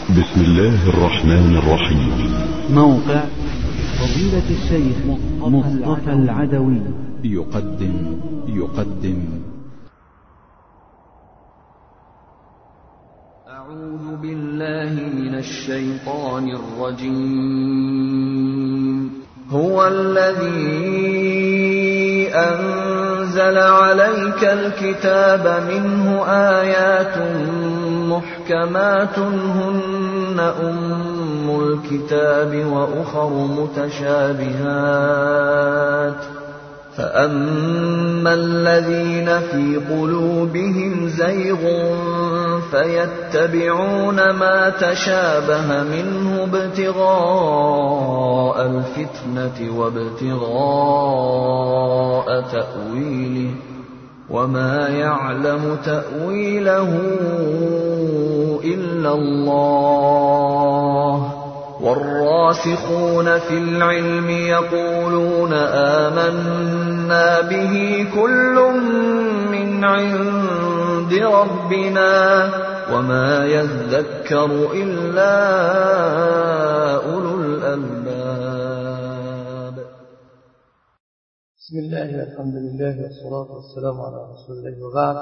بسم الله الرحمن الرحيم. موقع فضيلة الشيخ مصطفى العدوي يقدم أعوذ بالله من الشيطان الرجيم. هو الذي أنزل عليك الكتاب منه آيات محكمات هن أم الكتاب وأخر متشابهات فأما الذين في قلوبهم زيغ فيتبعون ما تشابه منه ابتغاء الفتنة وابتغاء تأويله وما يعلم تأويله إلا الله والراسخون في العلم يقولون آمنا به كل من عند ربنا وما يذكر إلا أولو الألباب. بسم الله والحمد لله والصلاة والسلام على رسول الله وبعد.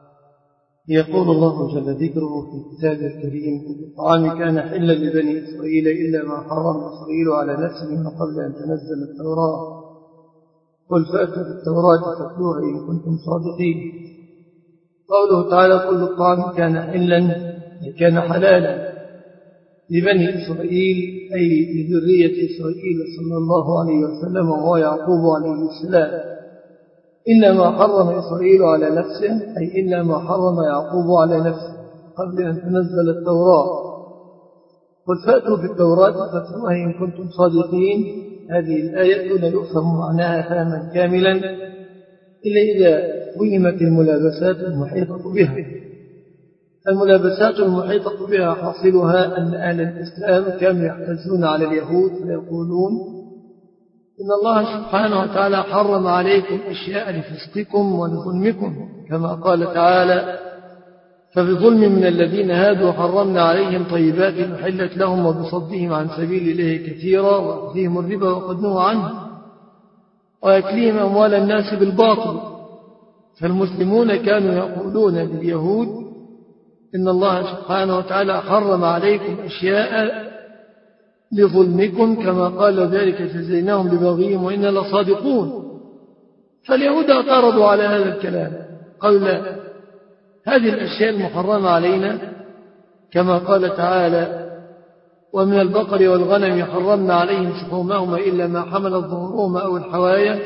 يقول الله جل ذكره في كتابه الكريم: كل الطعام كان حلا لبني إسرائيل إلا ما حرم إسرائيل على نفسه من قبل أن تنزل التوراة قل فأتوا بالتوراة فاتلوها إن كنتم صادقين. قوله تعالى: كل الطعام كان حلا كان حلالا لبني إسرائيل أي لذرية إسرائيل صلى الله عليه وسلم وهو يعقوب عليه السلام، إلا ما حرم إسرائيل على نفسه أي إلا ما حرم يعقوب على نفسه قبل أن تنزل التوراة. قل فأتوا بالتوراة فاتلوها إن كنتم صادقين. هذه الآية لا يفهم معناها فهما كاملا إلا إذا فهمت الملابسات المحيطة بها. الملابسات المحيطة بها حاصلها أن أهل الإسلام كانوا يحتجون على اليهود فيقولون إن الله سبحانه وتعالى حرم عليكم أشياء لفسقكم ولظلمكم، كما قال تعالى: فبظلم من الذين هادوا حرمنا عليهم طيبات أحلت لهم وبصدهم عن سبيل الله كثيرا وأخذهم الربا وقد نهوا عنه ويكليهم أموال الناس بالباطل. فالمسلمون كانوا يقولون لليهود إن الله سبحانه وتعالى حرم عليكم أشياء لظلمكم كما قال ذلك فجزيناهم ببغيهم وإنا لصادقون. فاليهود اعترضوا على هذا الكلام، قالوا لا، هذه الأشياء المحرمة علينا كما قال تعالى: ومن البقر والغنم حرمنا عليهم شحومهما إلا ما حملت ظهورهما أو الحوايا.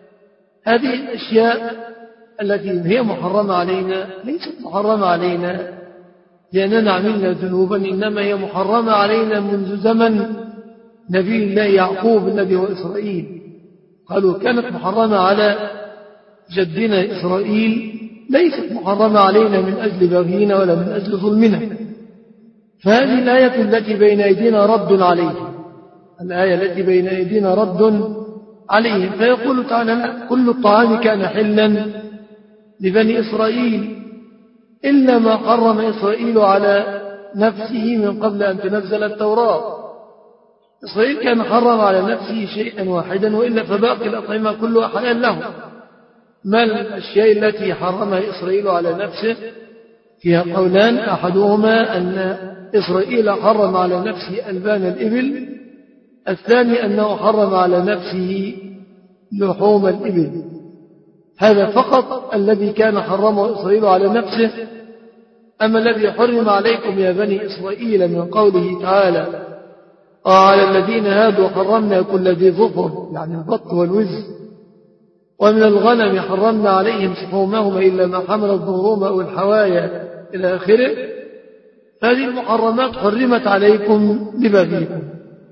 هذه الأشياء التي هي محرمة علينا ليست محرمة علينا لأننا عملنا ذنوبا، إنما هي محرمة علينا منذ زمن نبي الله يعقوب النبي وإسرائيل. قالوا كانت محرمة على جدنا إسرائيل، ليست محرمة علينا من أجل بغينا ولا من أجل ظلمنا. فهذه الآية التي بين أيدينا رد عليهم، الآية التي بين أيدينا رد عليهم. فيقول تعالى: كل الطعام كان حلا لبني إسرائيل إلا ما حرم إسرائيل على نفسه من قبل أن تنزل التوراة. إسرائيل كان حرم على نفسه شيئا واحدا، وإلا فباقي الأطعمة كلها حلال له. ما الأشياء التي حرمها إسرائيل على نفسه؟ فيها قولان: أحدهما أن إسرائيل حرم على نفسه ألبان الإبل، الثاني أنه حرم على نفسه لحوم الإبل. هذا فقط الذي كان حرمه إسرائيل على نفسه. أما الذي حرم عليكم يا بني إسرائيل من قوله تعالى: وعلى الذين هادوا حرمنا كل ذي ظفر، يعني البط والوز، ومن الغنم حرمنا عليهم شحومهما إلا ما حملت ظهورهما أو الحوايا إلى آخره. هذه المحرمات حرمت عليكم لبغيكم.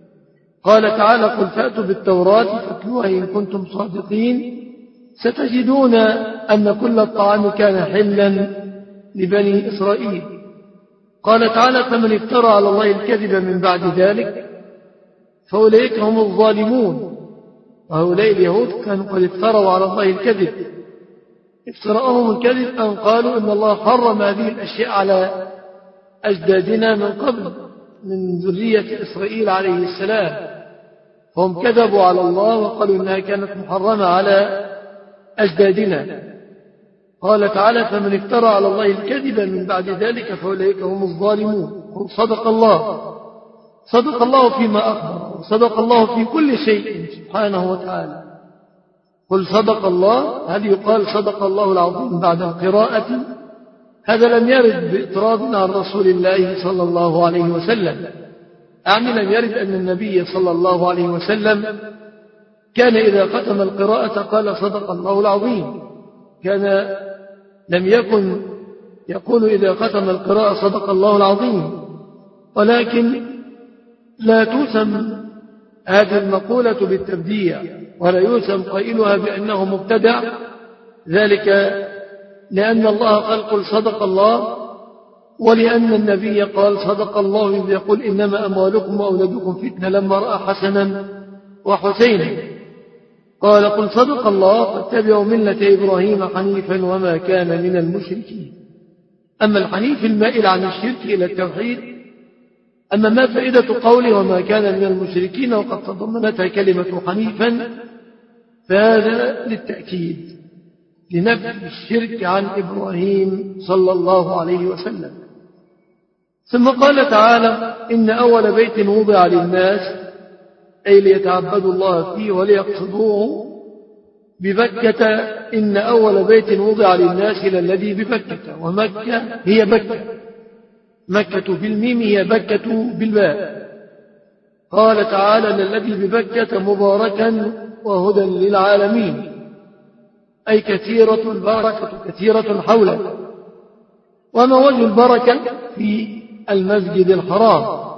قال تعالى: قل فأتوا بالتوراة فاتلوها إن كنتم صادقين. ستجدون أن كل الطعام كان حلا لبني إسرائيل. قال تعالى: فمن افترى على الله الكذب من بعد ذلك فأولئك هم الظالمون. وهؤلاء اليهود كانوا قد افتروا على الله الكذب. افتراءهم الكذب أن قالوا إن الله حرم هذه الأشياء على أجدادنا من قبل، من ذرية إسرائيل عليه السلام، فهم كذبوا على الله وقالوا إنها كانت محرمة على أجدادنا. قال تعالى: فمن افترى على الله الكذب من بعد ذلك فأولئك هم الظالمون. قل صدق الله، صدق الله فيما أخبر، وصدق الله في كل شيء سبحانه وتعالى. قل صدق الله، هل يقال صدق الله العظيم بعد قراءة؟ هذا لم يرد بإطراد عن رسول الله صلى الله عليه وسلم، يعني لم يرد أن النبي صلى الله عليه وسلم كان إذا ختم القراءة قال صدق الله العظيم، لم يكن يقول إذا ختم القراءة صدق الله العظيم. ولكن لا توسم هذه المقولة بالتبديع، ولا يوسم قائلها بأنه مبتدع، ذلك لأن الله قال قل صدق الله، ولأن النبي قال صدق الله إذ يقول إنما أموالكم وأولادكم فتنة لما رأى حسنا وحسينا. قال قل صدق الله فاتبعوا ملة إبراهيم حنيفا وما كان من المشركين. أما الحنيف المائل عن الشرك إلى التوحيد، أما ما فائدة قوله وما كان من المشركين وقد تضمنتها كلمة حنيفا، فهذا للتأكيد لنفي الشرك عن إبراهيم صلى الله عليه وسلم. ثم قال تعالى: إن أول بيت وضع للناس، أي ليتعبدوا الله فيه وليقصدوه ببكة. إن أول بيت وضع للناس للذي ببكة، ومكة هي بكة، مكة بالميم هي بكة بالباء. قال تعالى: للذي ببكة مباركا وهدى للعالمين، أي كثيرة البركة كثيرة حوله. وما وجه البركة في المسجد الحرام؟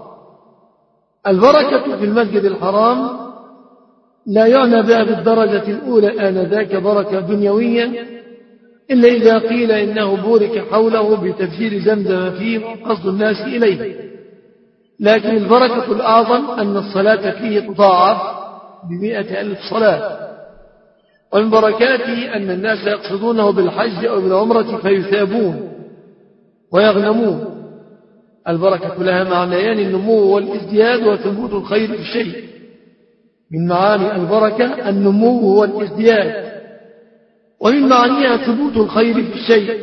البركة في المسجد الحرام لا يعنى بها بالدرجة الأولى آنذاك بركة دنيوية، إلا إذا قيل إنه بورك حوله بتفجير زمزم فيه وقصد الناس إليه. لكن البركة الأعظم أن الصلاة فيه تضاعف ب100,000 صلاة. ومن بركاته أن الناس يقصدونه بالحج أو بالعمرة فيثابون ويغنمون. البركة لها معنيان: النمو والازدياد وثبوت الخير في الشيء. من معاني البركة النمو والازدياد، ومن معانيها ثبوت الخير في الشيء.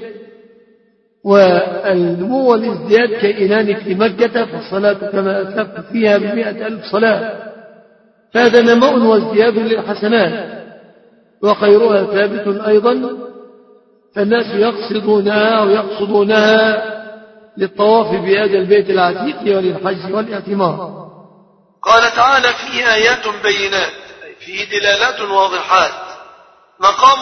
والنمو والازدياد كائنان في مكة، فالصلاة كما أسلفت فيها ب100,000 صلاة، فهذا نماء وازدياد للحسنات، وخيرها ثابت أيضا، فالناس يقصدونها ويقصدونها للطواف بهذا البيت العتيق وللحج والاعتمار. قال تعالى: فيه آيات بينات، فيه دلالات واضحات. مقام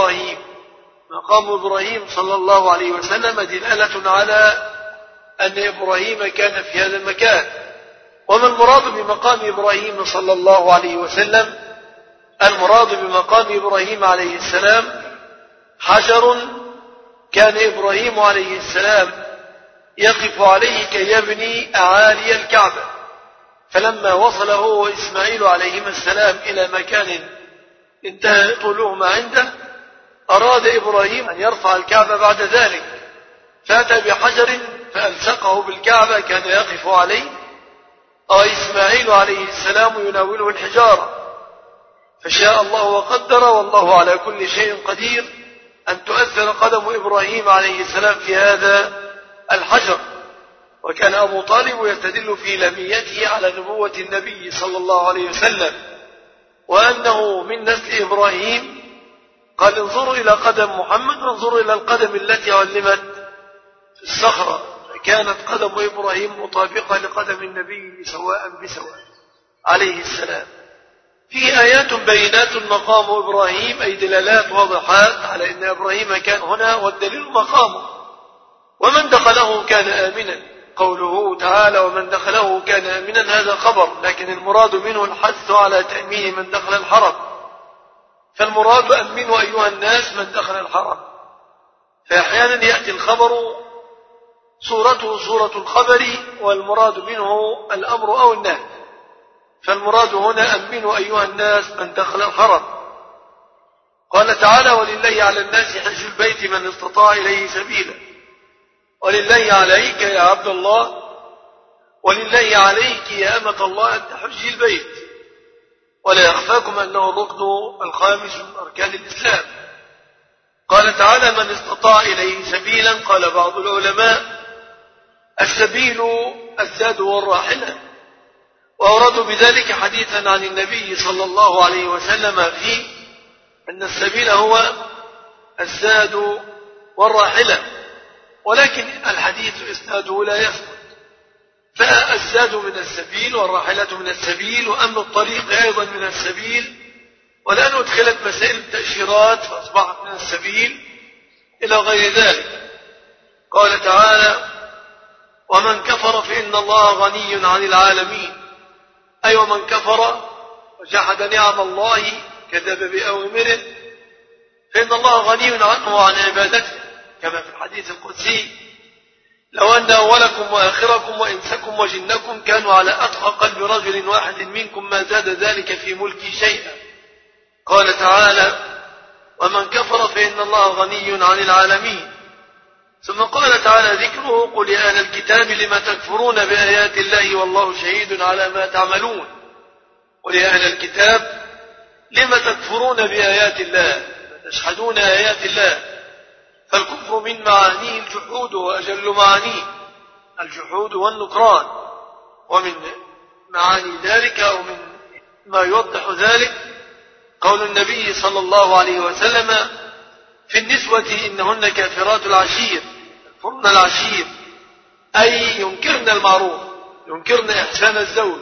إبراهيم صلى الله عليه وسلم دلالة على أن إبراهيم كان في هذا المكان. وما المراد بمقام إبراهيم صلى الله عليه وسلم؟ المراد بمقام إبراهيم عليه السلام حجر كان إبراهيم عليه السلام يقف عليه كي يبني أعالي الكعبة، فلما وصل هو وإسماعيل عليهما السلام إلى مكان انتهى طولهما عنده، أراد إبراهيم أن يرفع الكعبة بعد ذلك، فأتى بحجر فألصقه بالكعبة كان يقف عليه، وإسماعيل عليه السلام يناوله الحجارة. فشاء الله وقدر، والله على كل شيء قدير، أن تؤثر قدم إبراهيم عليه السلام في هذا الحجر. وكان أبو طالب يستدل في لميته على نبوة النبي صلى الله عليه وسلم، وأنه من نسل إبراهيم. قال: انظروا إلى قدم محمد وانظروا إلى القدم التي علمت في الصخرة، فكانت قدم إبراهيم مطابقة لقدم النبي سواء بسواء عليه السلام. فيه آيات بينات مقام إبراهيم، أي دلالات واضحات على أن إبراهيم كان هنا، والدليل مقامه. ومن دخله كان آمنا، قوله تعالى: ومن دخله كان آمنا، هذا خبر، لكن المراد منه الحث على تأمين من دخل الحرم. فالمراد أمنوا أيها الناس من دخل الحرم. فأحيانا يأتي الخبر صورته صورة الخبر، والمراد منه الأمر أو النهي. فالمراد هنا أمنوا أيها الناس من دخل الحرم. قال تعالى: ولله على الناس حج البيت من استطاع إليه سبيلا. ولله عليك يا عبد الله ولله عليك يا أمة الله أن تحجي البيت، ولا يخفاكم أنه الركن الخامس من أركان الإسلام. قال تعالى: من استطاع إليه سبيلا. قال بعض العلماء: السبيل الزاد والراحلة، وأورادوا بذلك حديثا عن النبي صلى الله عليه وسلم فيه أن السبيل هو الزاد والراحلة، ولكن الحديث إسناده لا يثبت، فالزاد من السبيل والراحلة من السبيل وأمن الطريق أيضا من السبيل، والآن أدخلت مسائل التأشيرات فأصبحت من السبيل إلى غير ذلك. قال تعالى: ومن كفر فإن الله غني عن العالمين، أي ومن كفر وجحد نعم الله كذب بأوامره فإن الله غني عنه وعن عبادته، كما في الحديث القدسي: لو أن أولكم وآخركم وإنسكم وجنكم كانوا على أتقى قلب رجل واحد منكم ما زاد ذلك في ملكي شيئا. قال تعالى: ومن كفر فإن الله غني عن العالمين. ثم قال تعالى ذكره: قل يا أهل الكتاب لم تكفرون بآيات الله والله شهيد على ما تعملون. قل يا أهل الكتاب لم تكفرون بآيات الله تشهدون آيات الله. فالكفر من معانيه الجحود، وأجل معانيه الجحود والنكران. ومن معاني ذلك أو من ما يوضح ذلك قول النبي صلى الله عليه وسلم في النسوة: إنهن كافرات العشير، يكفرن العشير أي ينكرن المعروف، ينكرن إحسان الزوج،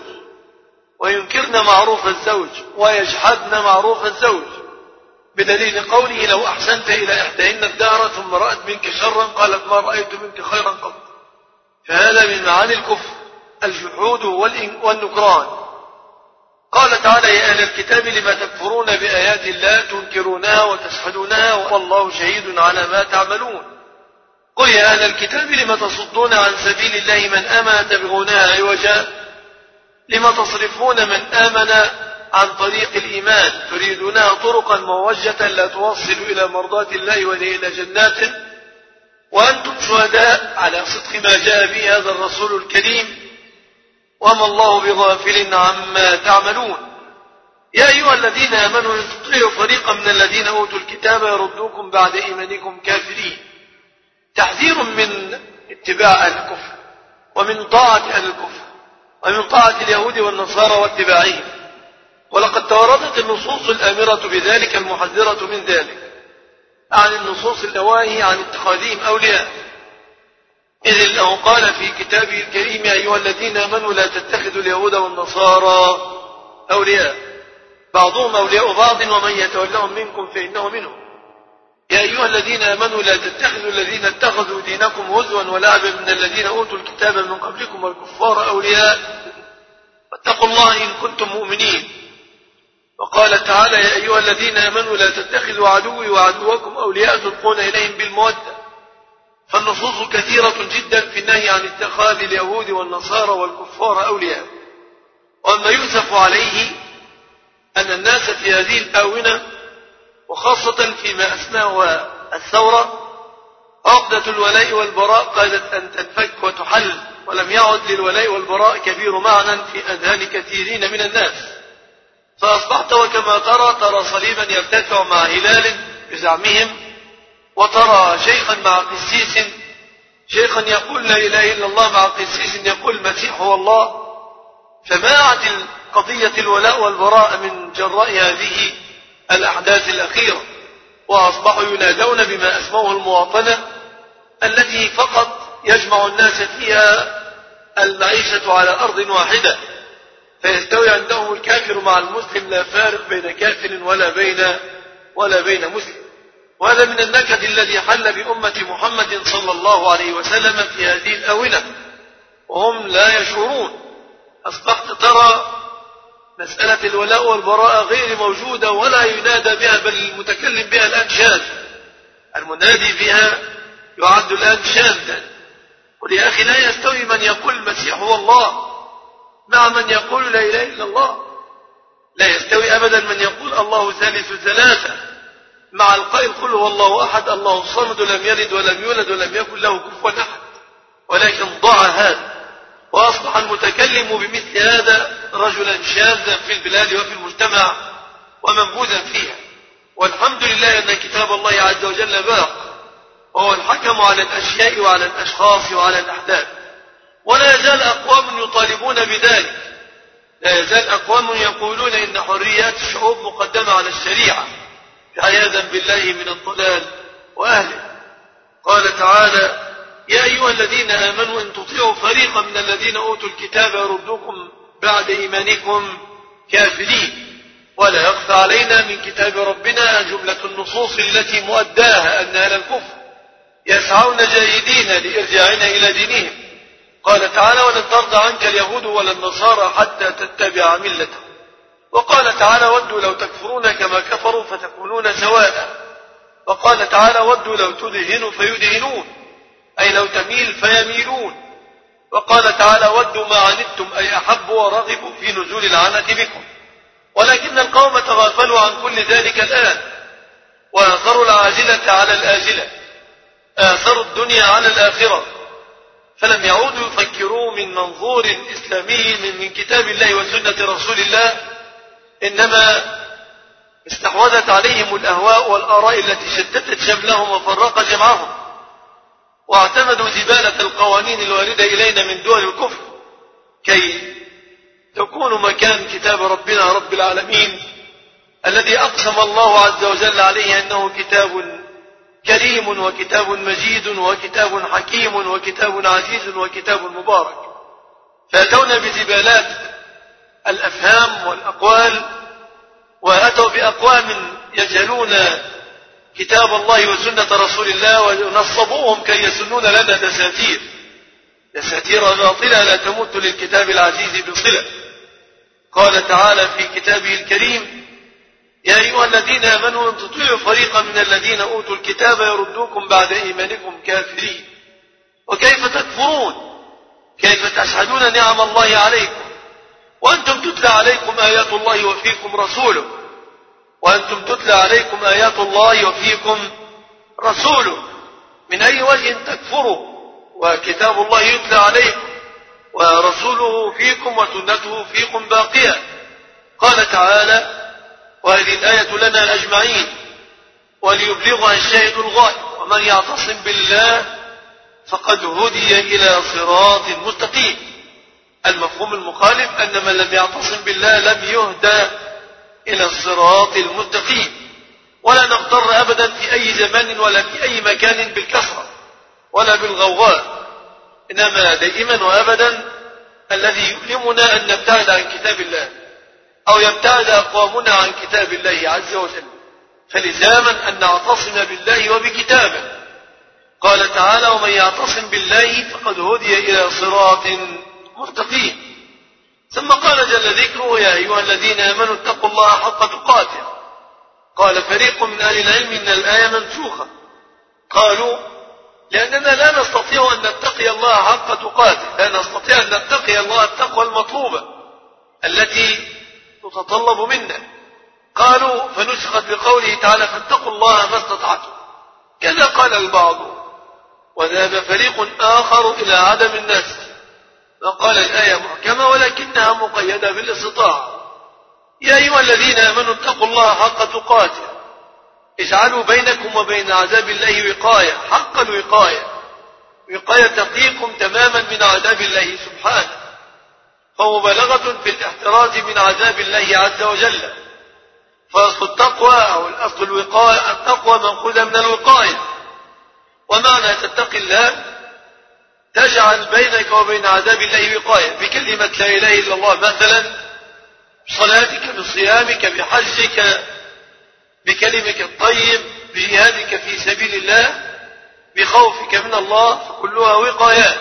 وينكرن معروف الزوج، ويجحدن معروف الزوج، بدليل قوله: لو أحسنت إلى إحداهن الدهر ثم رأت منك شرا قالت ما رأيت منك خيرا قط. فهذا من معاني الكفر الجحود والنكران. قال تعالى: يا أهل الكتاب لما تكفرون بآيات الله تنكرونها وتجحدونها والله شهيد على ما تعملون. قل يا أهل الكتاب لما تصدون عن سبيل الله من آمن تبغونها عوجا، لما تصرفون من آمن عن طريق الإيمان تريدونها طرقا موجة لا توصل إلى مرضاة الله ولا إلى جنات، وأنتم شهداء على صدق ما جاء به هذا الرسول الكريم، وما الله بغافل عما تعملون. يا أيها الذين آمنوا إن تطيعوا فريقا من الذين أوتوا الكتاب يردوكم بعد إيمانكم كافرين. تحذير من اتباع أهل الكفر، ومن طاعة أهل الكفر، ومن طاعة اليهود والنصارى واتباعهم. ولقد توردت النصوص الآمرة بذلك المحذرة من ذلك عن النصوص النواهي عن اتخاذهم أولياء، إذ الله قال في كتابه الكريم: يا أيها الذين آمنوا لا تتخذوا اليهود والنصارى أولياء بعضهم أولياء بعض ومن يتولهم منكم فإنه منهم. يا أيها الذين آمنوا لا تتخذوا الذين اتخذوا دينكم هزوا ولعبا من الذين أوتوا الكتاب من قبلكم والكفار أولياء واتقوا الله إن كنتم مؤمنين. وقال تعالى: يا أيها الذين آمنوا لا تتخذوا عدوي وعدوكم أولياء تلقون إليهم بالمودة. فالنصوص كثيرة جدا في النهي عن اتخاذ اليهود والنصارى والكفار أولياء. وما يؤسف عليه أن الناس في هذه الآونة، وخاصة فيما أثناء الثورة، عقدة الولاء والبراء قادت أن تنفك وتحل، ولم يعد للولاء والبراء كبير معنى في أذهان كثيرين من الناس. فأصبحت وكما ترى صليبا يرتفع مع هلال بزعمهم، وترى شيخا مع قسيس، شيخا يقول لا إله إلا الله مع قسيس يقول المسيح هو الله. فماعت قضية الولاء والبراء من جراء هذه الأحداث الأخيرة، وأصبحوا ينادون بما أسموه المواطنة، التي فقط يجمع الناس فيها المعيشة على أرض واحدة، فيستوي عندهم الكافر مع المسلم، لا فارق بين كافر ولا بين مسلم. وهذا من النكد الذي حل بأمة محمد صلى الله عليه وسلم في هذه الآونة وهم لا يشعرون. أصبحت ترى مسألة الولاء والبراء غير موجودة ولا ينادى بها، بل المتكلم بها الآن شاذ، المنادي بها يعد الآن شاذا. قل يا أخي لا يستوي من يقول المسيح هو الله مع من يقول لا إله إلا الله. لا يستوي أبدا من يقول الله ثالث ثلاثة مع القائل قل هو الله أحد الله الصمد لم يلد ولم يولد ولم يكن له كفوا أحد. ولكن ضع هذا وأصبح المتكلم بمثل هذا رجلا شاذا في البلاد وفي المجتمع ومنبوذا فيها. والحمد لله أن كتاب الله عز وجل باق، وهو الحكم على الأشياء وعلى الأشخاص وعلى الأحداث. ولا يزال أقوام يطالبون بذلك، لا يزال أقوام يقولون إن حريات الشعوب مقدمة على الشريعة، عياذا بالله من الضلال وأهله. قال تعالى: يا أيها الذين آمنوا إن تطيعوا فريقا من الذين أوتوا الكتاب يردوكم بعد إيمانكم كافرين. ولا يخفى علينا من كتاب ربنا جملة النصوص التي مؤداها أن أهل الكفر يسعون جاهدين لإرجاعنا إلى دينهم. قال تعالى: ولن ترضى عنك اليهود ولا النصارى حتى تتبع ملتهم. وقال تعالى: ودوا لو تكفرون كما كفروا فتكونون سواء. وقال تعالى: ودوا لو تدهنوا فيدهنون، أي لو تميل فيميلون. وقال تعالى: ودوا ما عنتم، أي أحبوا ورغبوا في نزول العنة بكم. ولكن القوم تغافلوا عن كل ذلك الآن، وآثروا العاجلة على الآجلة، آثروا الدنيا على الآخرة، فلم يعودوا يفكروا من منظور إسلامي من كتاب الله وسنة رسول الله، إنما استحوذت عليهم الأهواء والآراء التي شتتت شملهم وفرق جمعهم، واعتمدوا زبالة القوانين الواردة إلينا من دول الكفر كي تكون مكان كتاب ربنا رب العالمين الذي أقسم الله عز وجل عليه أنه كتاب كريم وكتاب مجيد وكتاب حكيم وكتاب عزيز وكتاب مبارك. فأتونا بزبالات الأفهام والأقوال، وأتوا بأقوام يجهلون كتاب الله وسنة رسول الله، ونصبوهم كي يسنون لنا دساتير باطلة لا تمت للكتاب العزيز بصلة. قال تعالى في كتابه الكريم: يا أيها الذين آمنوا إن تطيعوا فريقا من الذين أوتوا الكتاب يردوكم بعد إيمانكم كافرين. وكيف تكفرون؟ كيف تشهدون نعم الله عليكم وأنتم تتلى عليكم آيات الله وفيكم رسوله، وأنتم تتلى عليكم آيات الله وفيكم رسوله. من أي وجه تكفروا وكتاب الله يتلى عليكم ورسوله فيكم وسنته فيكم باقية؟ قال تعالى: وهذه الآية لنا أجمعين وليبلغها الشاهد الغائب ومن يعتصم بالله فقد هدي إلى صراط مستقيم. المفهوم المخالف أن من لم يعتصم بالله لم يهدى إلى الصراط المستقيم. ولا نغتر أبدا في أي زمان ولا في أي مكان بالكثرة ولا بالغوغاء، إنما دائما وأبدا الذي يؤلمنا أن نبتعد عن كتاب الله أو يبتعد أقوامنا عن كتاب الله عز وجل، فلزاما أن نعتصم بالله وبكتابه. قال تعالى: ومن يعتصم بالله فقد هدي إلى صراط مستقيم. ثم قال جل ذكره: يا أيها الذين آمنوا اتقوا الله حق تقاته. قال فريق من أهل العلم إن الآية منسوخة، قالوا: لأننا لا نستطيع أن نتقي الله حق تقاته، لا نستطيع أن نتقي الله التقوى المطلوبة التي تتطلب منا. قالوا: فنسخت بقوله تعالى: فاتقوا الله ما استطعتم. كذا قال البعض، وذهب فريق آخر إلى عدم النسخ، وقال الآية محكمة ولكنها مقيدة بالاستطاعة. يا أيها الذين آمنوا اتقوا الله حق تقاته، اجعلوا بينكم وبين عذاب الله وقاية، حق الوقاية، وقاية تقيكم تماما من عذاب الله سبحانه، فمبالغة في الاحتراز من عذاب الله عز وجل. فأصل التقوى أو الأصل الوقاية، التقوى منقولة من الوقاية، ومعنى تتقي الله تجعل بينك وبين عذاب الله وقاية بكلمة لا إله إلا الله، مثلا بصلاتك، بصيامك، بحجك، بكلمك الطيب، بجهادك في سبيل الله، بخوفك من الله، فكلها وقايات.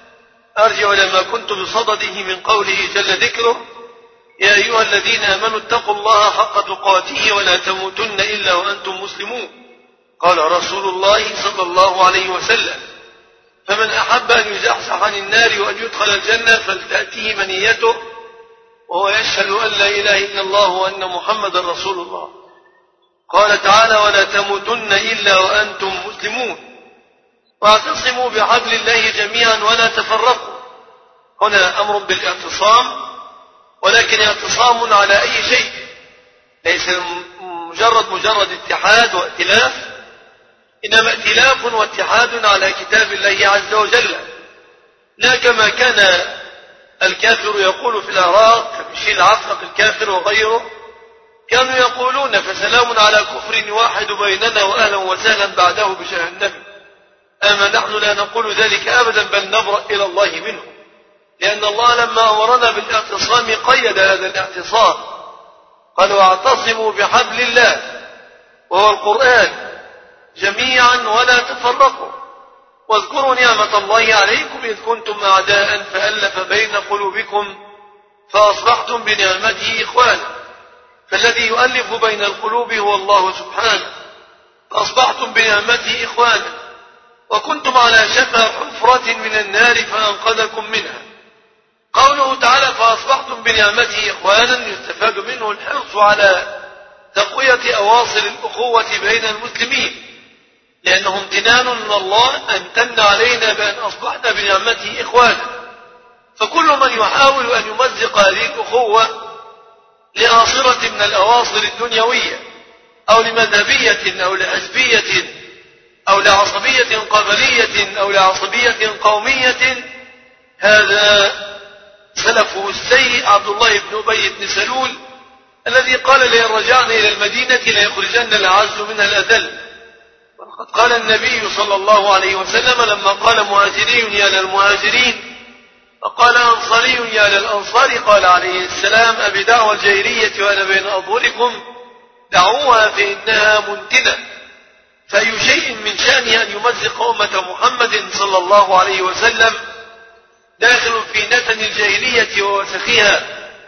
أرجع لما كنت بصدده من قوله جل ذكره: يا أيها الذين آمنوا اتقوا الله حق تقاته ولا تموتن إلا وأنتم مسلمون. قال رسول الله صلى الله عليه وسلم: فمن أحب أن يزحزح عن النار وأن يدخل الجنة فلتأتيه منيته وهو يشهد أن لا إله إلا الله وأن محمد رسول الله. قال تعالى: ولا تموتن إلا وأنتم مسلمون. واعتصموا بحبل الله جميعا ولا تفرقوا. هنا أمر بالاعتصام، ولكن اعتصام على أي شيء، ليس مجرد اتحاد وائتلاف، إنما ائتلاف واتحاد على كتاب الله عز وجل، لا كما كان الكافر يقول في العراق كبشير العفرق الكافر وغيره، كانوا يقولون فسلام على كفر يوحد بيننا وأهلا وسهلا بعده بجهنم. أما نحن لا نقول ذلك أبدا، بل نبرأ إلى الله منه، لأن الله لما أمرنا بالاعتصام قيد هذا الاعتصام، قال واعتصموا بحبل الله وهو القرآن جميعا ولا تفرقوا، واذكروا نعمة الله عليكم إذ كنتم أعداء فألف بين قلوبكم فأصبحتم بنعمته إخوانا. فالذي يؤلف بين القلوب هو الله سبحانه، فأصبحتم بنعمته إخوانا، وكنتم على شفا حفرة من النار فأنقذكم منها. قوله تعالى فأصبحتم بنعمته إخوانا يستفاد منه الحرص على تقوية أواصر الأخوة بين المسلمين، لأنه امتنان من الله أن امتن علينا بأن أصبحنا بنعمته إخوانا. فكل من يحاول أن يمزق هذه الأخوة لآصرة من الأواصر الدنيوية أو لمذهبية أو لحزبية أو لعصبية قبلية أو لعصبية قومية، هذا سلفه السيء عبد الله بن أبي بن سلول الذي قال لئن رجعنا إلى المدينة ليخرجن الأعز منها الأذل. وقد قال النبي صلى الله عليه وسلم لما قال مهاجري يا للمهاجرين فقال أنصاري يا للأنصار، قال عليه السلام أبي دعوى الجاهلية وأنا بين أظهركم دعوها فإنها منتنة. فأي شيء من شأنه أن يمزق أمة محمد صلى الله عليه وسلم داخل في نتن الجاهلية ووسخها،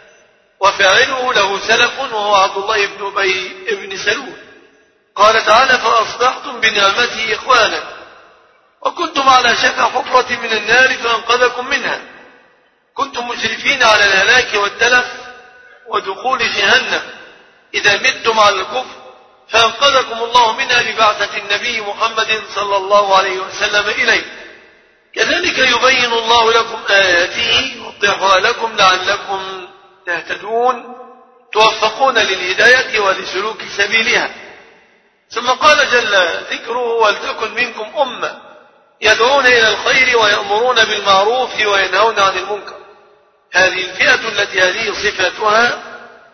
وفاعله له سلف وهو عبد الله بن أبي بن سلول. قال تعالى فأصبحتم بنعمته إخوانا وكنتم على شفا حفرة من النار فأنقذكم منها، كنتم مشرفين على الهلاك والتلف ودخول جهنم إذا متم على الكفر، فأنقذكم الله منها ببعثة النبي محمد صلى الله عليه وسلم إليه. كذلك يبين الله لكم آياته يوضحها لكم لعلكم تهتدون توفقون للهداية ولسلوك سبيلها. ثم قال جل ذكره ولتكن منكم أمة يدعون إلى الخير ويأمرون بالمعروف وينهون عن المنكر. هذه الفئة التي هذه صفتها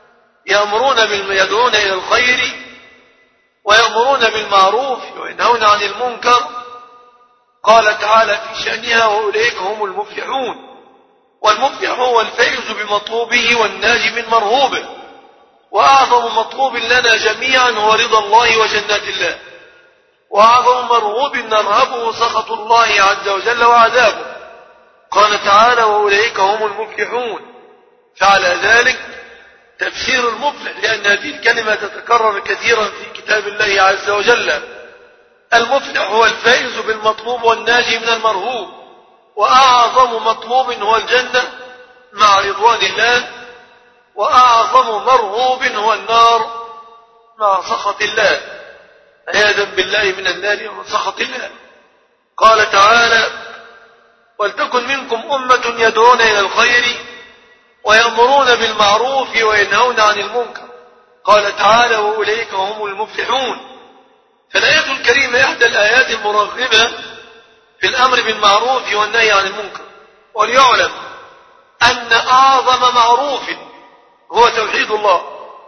يدعون إلى الخير ويأمرون بالمعروف وينهون عن المنكر. قال تعالى في شأنها وأولئك هم المفلحون، والمفلح هو الفائز بمطلوبه والناجي من مرهوبه، وأعظم مطلوب لنا جميعا هو رضا الله وجنات الله، وأعظم مرهوب نرهبه سخط الله عز وجل وعذابه. قال تعالى وأولئك هم المفلحون، فعلى ذلك تفسير المفلح، لأن هذه الكلمة تتكرر كثيرا في كتاب الله عز وجل. المفلح هو الفائز بالمطلوب والناجي من المرهوب، وأعظم مطلوب هو الجنة مع رضوان الله، وأعظم مرهوب هو النار مع سخط الله، عياذا بالله من النار ومن سخط الله. قال تعالى ولتكن منكم أمة يدعون إلى الخير ويأمرون بالمعروف وينهون عن المنكر. قال تعالى وأولئك هم المفلحون. فالآية الكريمة إحدى الآيات المرغبة في الأمر بالمعروف والنهي عن المنكر. وليعلم أن أعظم معروف هو توحيد الله،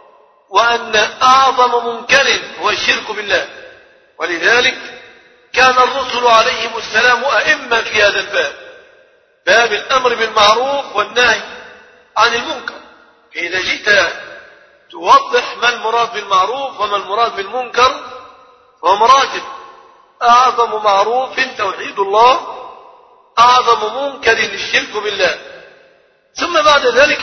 وأن أعظم منكر هو الشرك بالله. ولذلك كان الرسل عليهم السلام أئمة في هذا الباب، باب الأمر بالمعروف والنهي عن المنكر. فإذا جئت توضح ما المراد بالمعروف وما المراد بالمنكر فهو مراتب. أعظم معروف توحيد الله، أعظم منكر الشرك بالله، ثم بعد ذلك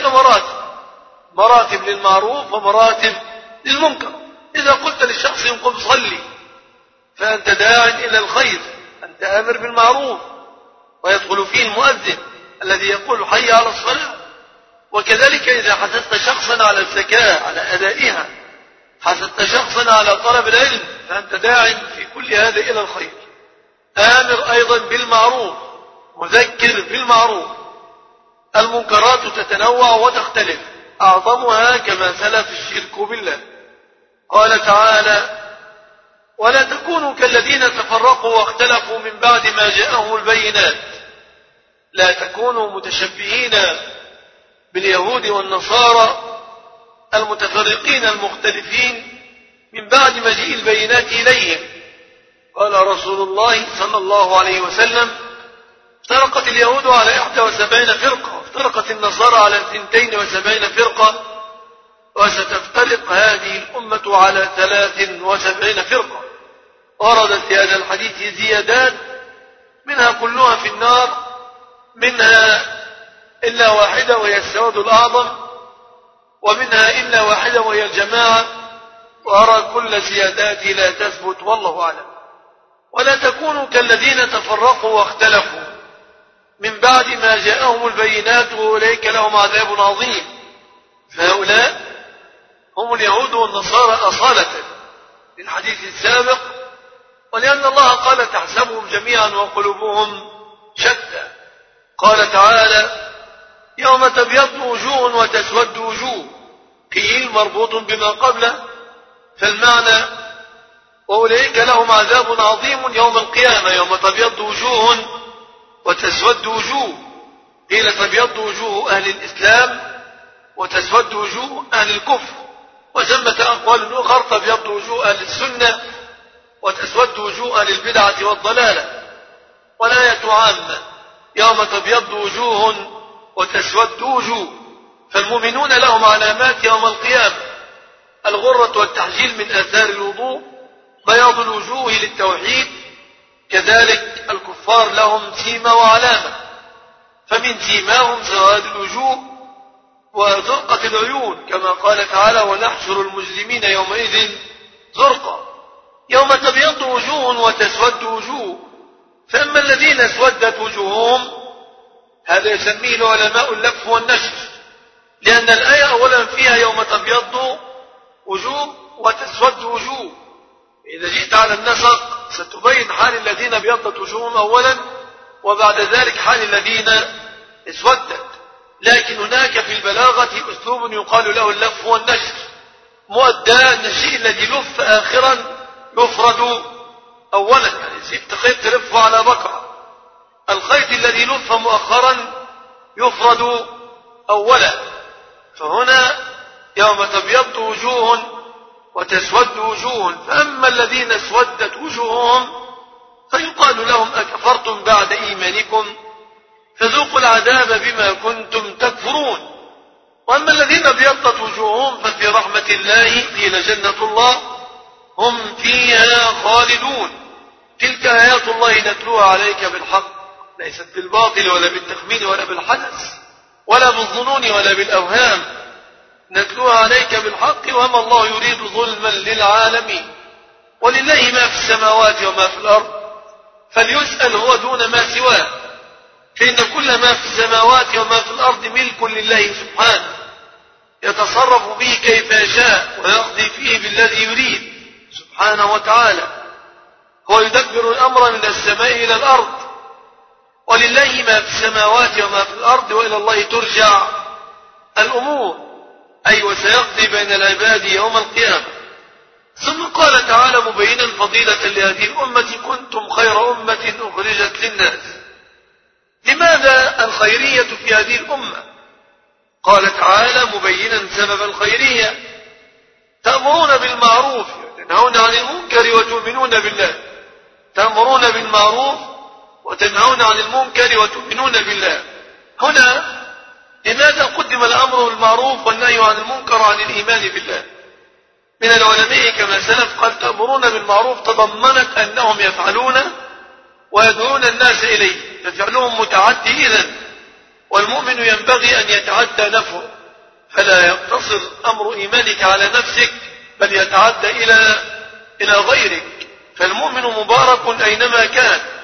مراتب للمعروف ومراتب للمنكر. إذا قلت للشخص قم صلي فأنت داع إلى الخير، أنت آمر بالمعروف، ويدخل فيه المؤذن الذي يقول حي على الصلاة. وكذلك إذا حثثت شخصا على الزكاة على أدائها، حثثت شخصا على طلب العلم، فأنت داع في كل هذا إلى الخير. آمر أيضا بالمعروف، مذكر بالمعروف. المنكرات تتنوع وتختلف، أعظمها كما سلف الشرك بالله. قال تعالى: ولا تكونوا كالذين تفرقوا واختلفوا من بعد ما جاءهم البينات. لا تكونوا متشبهين باليهود والنصارى المتفرقين المختلفين من بعد مجيء البينات إليهم. قال رسول الله صلى الله عليه وسلم: افترقت اليهود على 71 فرقة، وافترقت النصارى على 72 فرقة، وستفترق هذه الأمة على 73 فرقة. وردت في هذا الحديث زيادات منها كلها في النار، منها إلا واحدة وهي السواد الأعظم، ومنها إلا واحدة وهي الجماعة. وأرى كل زيادات لا تثبت والله أعلم. ولا تكونوا كالذين تفرقوا واختلفوا من بعد ما جاءهم البينات وأولئك لهم عذاب عظيم. فهؤلاء هم اليهود والنصارى أصالة في الحديث السابق، ولأن الله قال: تحسبهم جميعا وقلوبهم شتى. قال تعالى: يوم تبيض وجوه وتسود وجوه، قيل مربوط بما قبله، فالمعنى: وأولئك لهم عذاب عظيم يوم القيامة. يوم تبيض وجوه وتسود وجوه، قيل تبيض وجوه أهل الإسلام وتسود وجوه أهل الكفر، وثمة أقوال أخرى: تبيض وجوه أهل السنة وتسود وجوه أهل البدعة والضلالة. والآية عامة: يوم تبيض وجوه وتسود وجوه. فالمؤمنون لهم علامات يوم القيامة: الغرة والتحجيل من آثار الوضوء، بياض الوجوه للتوحيد، كذلك الكفار لهم سيمة وعلامة، فمن سيماهم سواد الوجوه وزرقة العيون، كما قال تعالى: ونحشر المجرمين يومئذ زرقا. يوم تبيض وجوه وتسود وجوه. فأما الذين اسودت وجوههم، هذا يسميه العلماء اللف والنشر، لأن الآية أولا فيها يوم تبيض وجوه وتسود وجوه. إذا جئت على النسق ستبين حال الذين ابيضت وجوههم أولا، وبعد ذلك حال الذين اسودت. لكن هناك في البلاغة أسلوب يقال له اللف والنشر، مؤدى أن الشيء الذي لف آخرا يفرد أولا، يعني سبت خيط تلفه على بقرة، الخيط الذي لف مؤخرا يفرد أولا. فهنا يوم تبيض وجوه وتسود وجوه. فأما الذين اسودت وجوههم فيقال لهم: أكفرتم بعد إيمانكم فذوقوا العذاب بما كنتم تكفرون. وأما الذين ابيضت وجوههم ففي رحمة الله، قيل جنة الله، هم فيها خالدون. تلك آيات الله نتلوها عليك بالحق، ليست بالباطل ولا بالتخمين ولا بالحدث ولا بالظنون ولا بالأوهام، نتلوها عليك بالحق، وما الله يريد ظلما للعالمين. ولله ما في السماوات وما في الأرض، فليسأل هو دون ما سواه، فإن كل ما في السماوات وما في الأرض ملك لله سبحانه، يتصرف به كيف يشاء ويقضي فيه بالذي يريد سبحانه وتعالى. هو يدبر الأمر من السماء إلى الأرض، ولله ما في السماوات وما في الأرض، وإلى الله ترجع الأمور، أي وسيقضي بين العباد يوم القيامة. ثم قال تعالى مبينا فضيلة لهذه الأمة: كنتم خير أمة أخرجت للناس. لماذا الخيرية في هذه الأمة؟ قال تعالى مبينا سبب الخيرية: تأمرون بالمعروف وتنهون عن المنكر وتؤمنون بالله. تأمرون بالمعروف وتنهون عن المنكر وتؤمنون بالله. هنا لماذا قدم الأمر بالمعروف والنهي عن المنكر عن الإيمان بالله؟ من العلماء كما سلف قال: تأمرون بالمعروف تضمنت أنهم يفعلون ويدعون الناس إليه، ففعلهم متعدي إذن، والمؤمن ينبغي أن يتعدى نفسه، فلا يقتصر أمر إيمانك على نفسك بل يتعدى إلى غيرك. فالمؤمن مبارك أينما كان،